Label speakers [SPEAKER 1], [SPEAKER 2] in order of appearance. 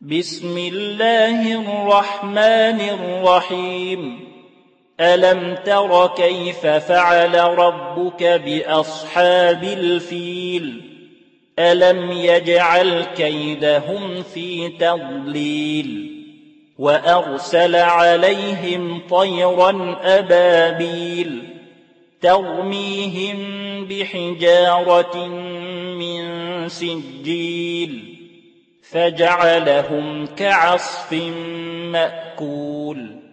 [SPEAKER 1] بسم الله الرحمن الرحيم ألم تر كيف فعل ربك بأصحاب الفيل ألم يجعل كيدهم في تضليل وأرسل عليهم طيرا أبابيل ترميهم بحجارة من سجيل فجعلهم كعصف مأكول